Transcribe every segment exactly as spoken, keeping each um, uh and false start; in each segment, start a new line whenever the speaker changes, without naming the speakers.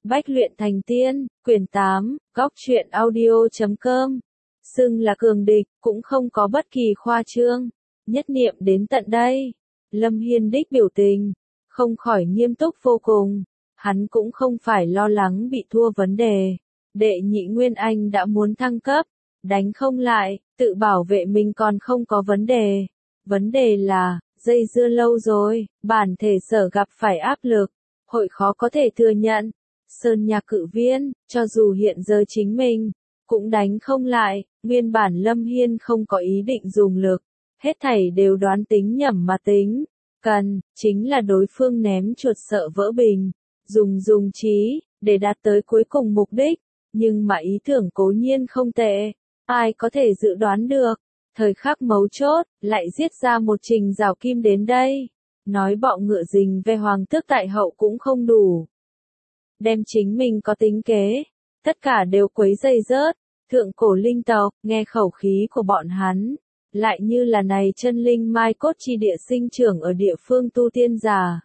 Bách luyện thành tiên, quyển tám, góc truyện audio chấm com. Xưng là cường địch, cũng không có bất kỳ khoa trương. Nhất niệm đến tận đây, Lâm Hiên đích biểu tình, không khỏi nghiêm túc vô cùng. Hắn cũng không phải lo lắng bị thua vấn đề. Đệ nhị Nguyên Anh đã muốn thăng cấp, đánh không lại, tự bảo vệ mình còn không có vấn đề. Vấn đề là, dây dưa lâu rồi, bản thể sở gặp phải áp lực, hội khó có thể thừa nhận. Sơn Nhạc Cự Viên, cho dù hiện giờ chính mình, cũng đánh không lại, nguyên bản Lâm Hiên không có ý định dùng lực, hết thảy đều đoán tính nhẩm mà tính, cần, chính là đối phương ném chuột sợ vỡ bình, dùng dùng trí, để đạt tới cuối cùng mục đích, nhưng mà ý tưởng cố nhiên không tệ, ai có thể dự đoán được, thời khắc mấu chốt, lại giết ra một trình rào kim đến đây, nói bọ ngựa rình về hoàng tước tại hậu cũng không đủ. Đem chính mình có tính kế, tất cả đều quấy dây rớt, thượng cổ linh tộc, nghe khẩu khí của bọn hắn, lại như là này chân linh mai cốt chi địa sinh trưởng ở địa phương tu tiên giả.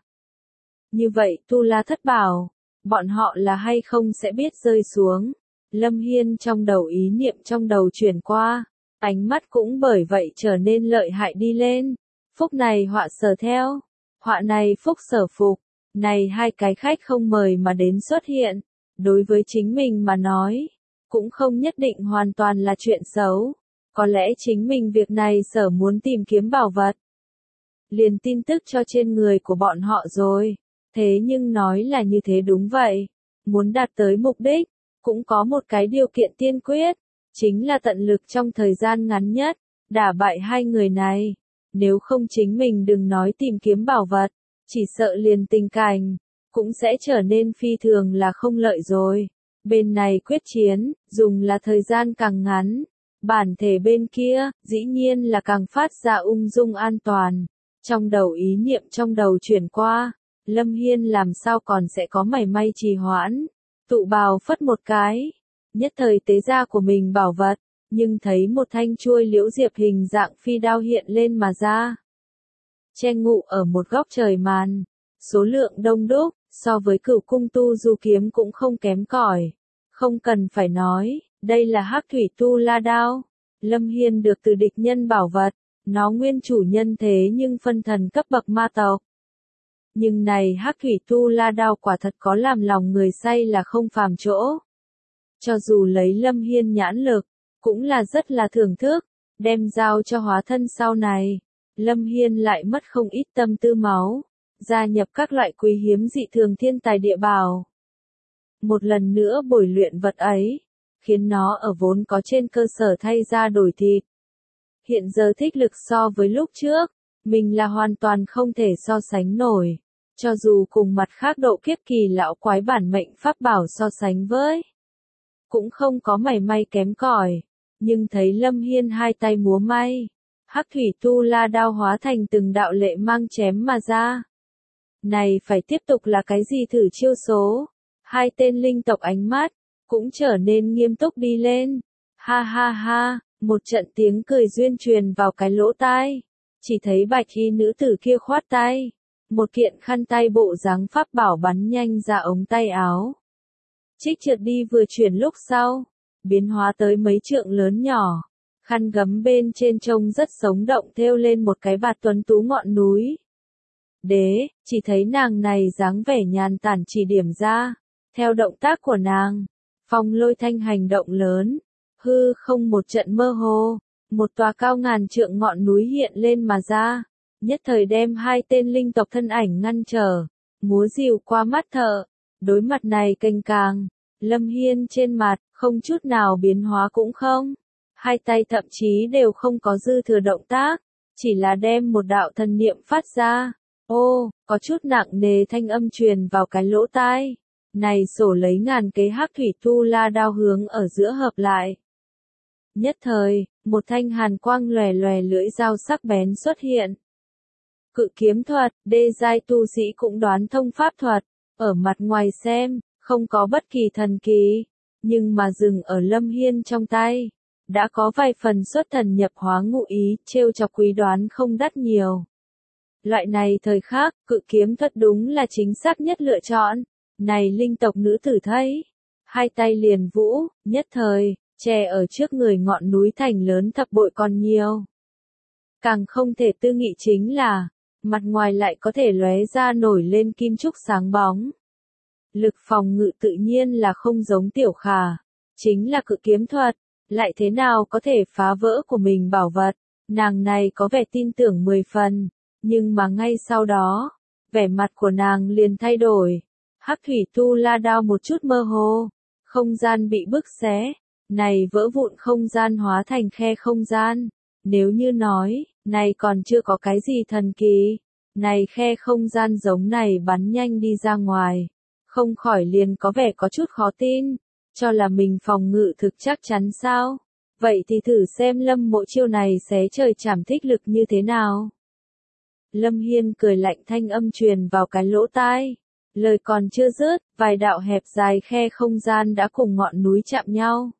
Như vậy tu la thất bảo, bọn họ là hay không sẽ biết rơi xuống. Lâm Hiên trong đầu ý niệm trong đầu chuyển qua, ánh mắt cũng bởi vậy trở nên lợi hại đi lên. Phúc này họa sở theo, họa này phúc sở phục. Này hai cái khách không mời mà đến xuất hiện, đối với chính mình mà nói, cũng không nhất định hoàn toàn là chuyện xấu. Có lẽ chính mình việc này sở muốn tìm kiếm bảo vật. Liền tin tức cho trên người của bọn họ rồi. Thế nhưng nói là như thế đúng vậy. Muốn đạt tới mục đích, cũng có một cái điều kiện tiên quyết. Chính là tận lực trong thời gian ngắn nhất, đả bại hai người này. Nếu không chính mình đừng nói tìm kiếm bảo vật. Chỉ sợ liền tình cảnh, cũng sẽ trở nên phi thường là không lợi rồi. Bên này quyết chiến, dùng là thời gian càng ngắn. Bản thể bên kia, dĩ nhiên là càng phát ra ung dung an toàn. Trong đầu ý niệm trong đầu chuyển qua, Lâm Hiên làm sao còn sẽ có mảy may trì hoãn. Tụ bào phất một cái, nhất thời tế ra của mình bảo vật, nhưng thấy một thanh chuôi liễu diệp hình dạng phi đao hiện lên mà ra. Che ngụ ở một góc trời màn, số lượng đông đúc, so với cửu cung tu du kiếm cũng không kém cỏi. Không cần phải nói, đây là hắc thủy tu la đao. Lâm Hiên được từ địch nhân bảo vật, nó nguyên chủ nhân thế nhưng phân thần cấp bậc ma tộc. Nhưng này hắc thủy tu la đao quả thật có làm lòng người say là không phàm chỗ. Cho dù lấy Lâm Hiên nhãn lực, cũng là rất là thưởng thức, đem giao cho hóa thân sau này. Lâm Hiên lại mất không ít tâm tư máu, gia nhập các loại quý hiếm dị thường thiên tài địa bảo. Một lần nữa bồi luyện vật ấy, khiến nó ở vốn có trên cơ sở thay ra đổi thịt. Hiện giờ thích lực so với lúc trước, mình là hoàn toàn không thể so sánh nổi, cho dù cùng mặt khác độ kiếp kỳ lão quái bản mệnh pháp bảo so sánh với. Cũng không có mảy may kém cỏi, nhưng thấy Lâm Hiên hai tay múa may. Hắc thủy tu la đao hóa thành từng đạo lệ mang chém mà ra. Này phải tiếp tục là cái gì thử chiêu số? Hai tên linh tộc ánh mắt, cũng trở nên nghiêm túc đi lên. Ha ha ha, một trận tiếng cười duyên truyền vào cái lỗ tai. Chỉ thấy bạch y nữ tử kia khoát tay. Một kiện khăn tay bộ dáng pháp bảo bắn nhanh ra ống tay áo. Trích trượt đi vừa chuyển lúc sau, biến hóa tới mấy trượng lớn nhỏ. Khăn gấm bên trên trông rất sống động thêu lên một cái bạt tuấn tú ngọn núi. Đế, chỉ thấy nàng này dáng vẻ nhàn tản chỉ điểm ra. Theo động tác của nàng, phong lôi thanh hành động lớn, hư không một trận mơ hồ, một tòa cao ngàn trượng ngọn núi hiện lên mà ra. Nhất thời đem hai tên linh tộc thân ảnh ngăn trở, múa rìu qua mắt thợ. Đối mặt này kênh càng, Lâm Hiên trên mặt, không chút nào biến hóa cũng không. Hai tay thậm chí đều không có dư thừa động tác, chỉ là đem một đạo thần niệm phát ra. Ô, có chút nặng nề thanh âm truyền vào cái lỗ tai. Này sổ lấy ngàn kế hắc thủy tu la đao hướng ở giữa hợp lại. Nhất thời, một thanh hàn quang lòe lòe lưỡi dao sắc bén xuất hiện. Cự kiếm thuật, đê giai tu sĩ cũng đoán thông pháp thuật, ở mặt ngoài xem, không có bất kỳ thần kỳ, nhưng mà dừng ở Lâm Hiên trong tay. Đã có vài phần xuất thần nhập hóa ngụ ý, trêu chọc quý đoán không đắt nhiều. Loại này thời khắc, cự kiếm thuật đúng là chính xác nhất lựa chọn. Này linh tộc nữ tử thấy, hai tay liền vũ, nhất thời, che ở trước người ngọn núi thành lớn thập bội còn nhiều. Càng không thể tư nghị chính là, mặt ngoài lại có thể lóe ra nổi lên kim trúc sáng bóng. Lực phòng ngự tự nhiên là không giống tiểu khả, chính là cự kiếm thuật, lại thế nào có thể phá vỡ của mình bảo vật. Nàng này có vẻ tin tưởng mười phần, nhưng mà ngay sau đó, vẻ mặt của nàng liền thay đổi. Hắc thủy tu la đao một chút mơ hồ, không gian bị bức xé, này vỡ vụn không gian hóa thành khe không gian. Nếu như nói, này còn chưa có cái gì thần kỳ, này khe không gian giống này bắn nhanh đi ra ngoài, không khỏi liền có vẻ có chút khó tin, cho là mình phòng ngự thực chắc chắn sao? Vậy thì thử xem Lâm Mộ chiêu này xé trời chảm thích lực như thế nào. Lâm Hiên cười lạnh thanh âm truyền vào cái lỗ tai. Lời còn chưa dứt, vài đạo hẹp dài khe không gian đã cùng ngọn núi chạm nhau.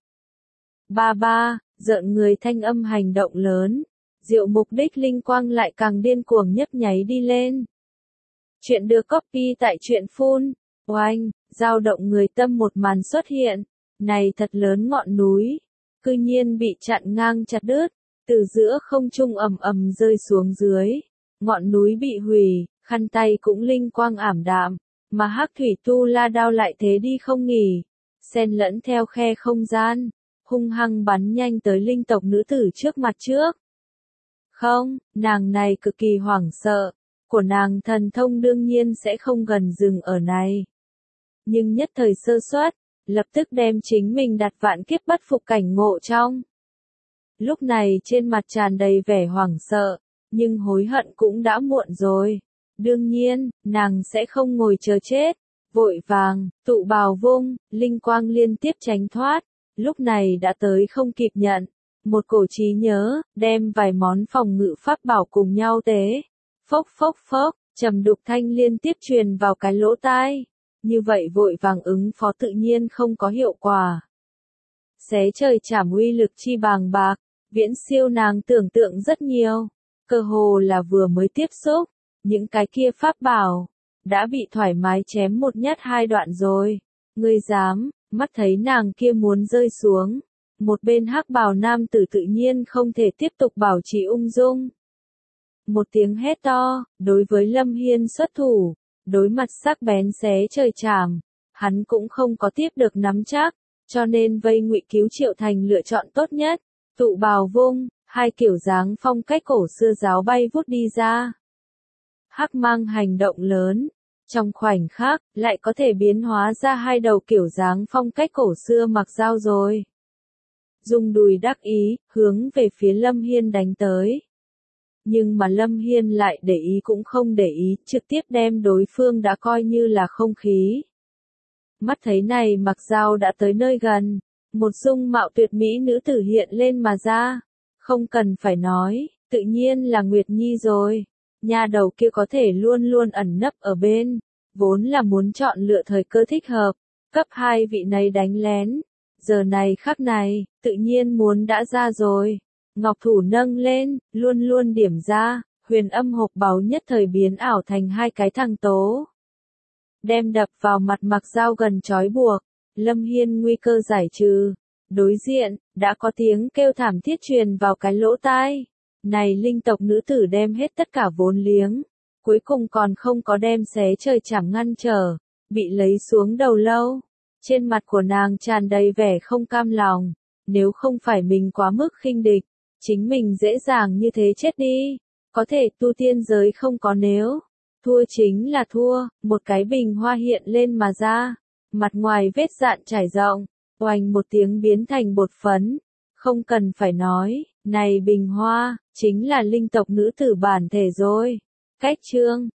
Ba ba, rợn người thanh âm hành động lớn. Diệu mục đích linh quang lại càng điên cuồng nhấp nháy đi lên. Chuyện được copy tại truyện phun. Oanh, dao động người tâm một màn xuất hiện. Này thật lớn ngọn núi. Cư nhiên bị chặn ngang chặt đứt. Từ giữa không trung ầm ầm rơi xuống dưới. Ngọn núi bị hủy, khăn tay cũng linh quang ảm đạm. Mà hắc thủy tu la đao lại thế đi không nghỉ. Xen lẫn theo khe không gian. Hung hăng bắn nhanh tới linh tộc nữ tử trước mặt trước. Không, nàng này cực kỳ hoảng sợ, của nàng thần thông đương nhiên sẽ không gần dừng ở này. Nhưng nhất thời sơ suất, lập tức đem chính mình đặt vạn kiếp bất phục cảnh ngộ trong. Lúc này trên mặt tràn đầy vẻ hoảng sợ, nhưng hối hận cũng đã muộn rồi. Đương nhiên, nàng sẽ không ngồi chờ chết, vội vàng, tụ bào vung, linh quang liên tiếp tránh thoát, lúc này đã tới không kịp nhận. Một cổ trí nhớ, đem vài món phòng ngự pháp bảo cùng nhau tế. Phốc phốc phốc, trầm đục thanh liên tiếp truyền vào cái lỗ tai. Như vậy vội vàng ứng phó tự nhiên không có hiệu quả. Xé trời chảm uy lực chi bàng bạc, viễn siêu nàng tưởng tượng rất nhiều. Cơ hồ là vừa mới tiếp xúc, những cái kia pháp bảo, đã bị thoải mái chém một nhát hai đoạn rồi. Ngươi dám, mắt thấy nàng kia muốn rơi xuống. Một bên hắc bào nam tử tự nhiên không thể tiếp tục bảo trì ung dung. Một tiếng hét to, đối với Lâm Hiên xuất thủ, đối mặt sắc bén xé trời chảm, hắn cũng không có tiếp được nắm chắc, cho nên vây Ngụy Cứu Triệu thành lựa chọn tốt nhất. Tụ bào vung, hai kiểu dáng phong cách cổ xưa giáo bay vút đi ra. Hắc mang hành động lớn, trong khoảnh khắc, lại có thể biến hóa ra hai đầu kiểu dáng phong cách cổ xưa mặc dao rồi. Dùng đùi đắc ý, hướng về phía Lâm Hiên đánh tới. Nhưng mà Lâm Hiên lại để ý cũng không để ý, trực tiếp đem đối phương đã coi như là không khí. Mắt thấy này mặc dao đã tới nơi gần, một dung mạo tuyệt mỹ nữ tử hiện lên mà ra. Không cần phải nói, tự nhiên là Nguyệt Nhi rồi. Nhà đầu kia có thể luôn luôn ẩn nấp ở bên, vốn là muốn chọn lựa thời cơ thích hợp, cấp hai vị này đánh lén. Giờ này khắc này, tự nhiên muốn đã ra rồi. Ngọc thủ nâng lên, luôn luôn điểm ra, huyền âm hộp báu nhất thời biến ảo thành hai cái thằng tố. Đem đập vào mặt mặc dao gần trói buộc, Lâm Hiên nguy cơ giải trừ. Đối diện, đã có tiếng kêu thảm thiết truyền vào cái lỗ tai. Này linh tộc nữ tử đem hết tất cả vốn liếng, cuối cùng còn không có đem xé trời chảm ngăn trở, bị lấy xuống đầu lâu. Trên mặt của nàng tràn đầy vẻ không cam lòng, nếu không phải mình quá mức khinh địch, chính mình dễ dàng như thế chết đi. Có thể tu tiên giới không có nếu, thua chính là thua. Một cái bình hoa hiện lên mà ra, mặt ngoài vết dạn trải rộng, oanh một tiếng biến thành bột phấn. Không cần phải nói, này bình hoa, chính là linh tộc nữ tử bản thể rồi. Cách chương